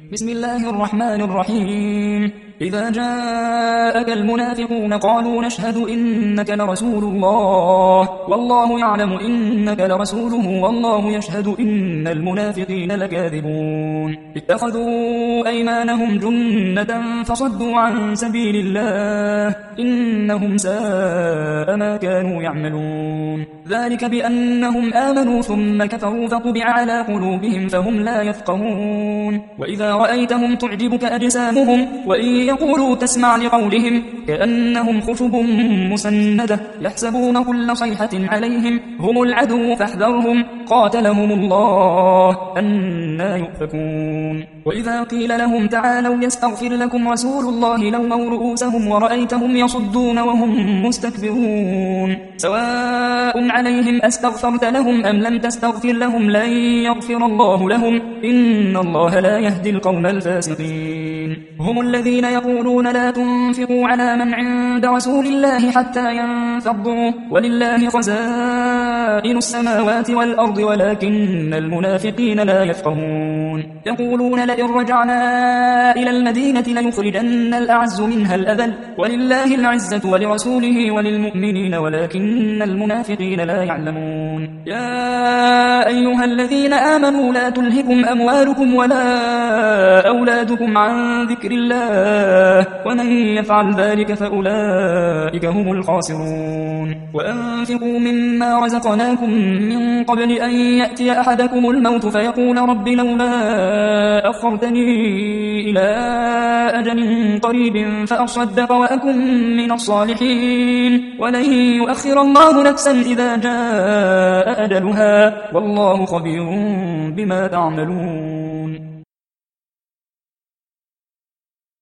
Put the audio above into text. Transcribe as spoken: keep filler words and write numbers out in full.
بسم الله الرحمن الرحيم. إذا جاءك المنافقون قالوا نشهد إنك لرسول الله والله يعلم إنك لرسوله والله يشهد إن المنافقين لكاذبون. اتخذوا أيمانهم جنة فصدوا عن سبيل الله إنهم ساء ما كانوا يعملون. ذلك بأنهم آمنوا ثم كفروا فطبع على قلوبهم فهم لا يفقهون. وإذا رأيتهم تعجبك أجسامهم وإن يقولوا تسمع لقولهم كأنهم خشب مسندة يحسبون كل صيحة عليهم هم العدو فاحذرهم قاتلهم الله أنى يؤفكون. وإذا قيل لهم تعالوا يستغفر لكم رسول الله لووا رؤوسهم ورأيتهم يصدون وهم مستكبرون. سواء عليهم أستغفرت لهم أم لم تستغفر لهم لن يغفر الله لهم إن الله لا يهدي القوم الفاسقين. هم الذين يقولون لا تنفقوا على من عند رسول الله حتى ينفضوا ولله خزائن السماوات والأرض ولكن المنافقين لا يفقهون. يقولون لئن رجعنا إلى المدينة ليخرجن الأعز منها الأذل ولله العزة ولرسوله وللمؤمنين ولكن المنافقين لا يعلمون. يا أيها الذين آمنوا لا تلهكم أموالكم ولا أولادكم عن ذكر الله ومن يفعل ذلك فأولئك هم الخاسرون. وأنفقوا مما رزقناكم من قبل أن يأتي أحدكم الموت فيقول رب لولا أخرتني إلى أجل قريب فأصدق وأكن من الصالحين ولن يؤخر الله نفسا إذا جاء أجلها والله خبير بما تعملون.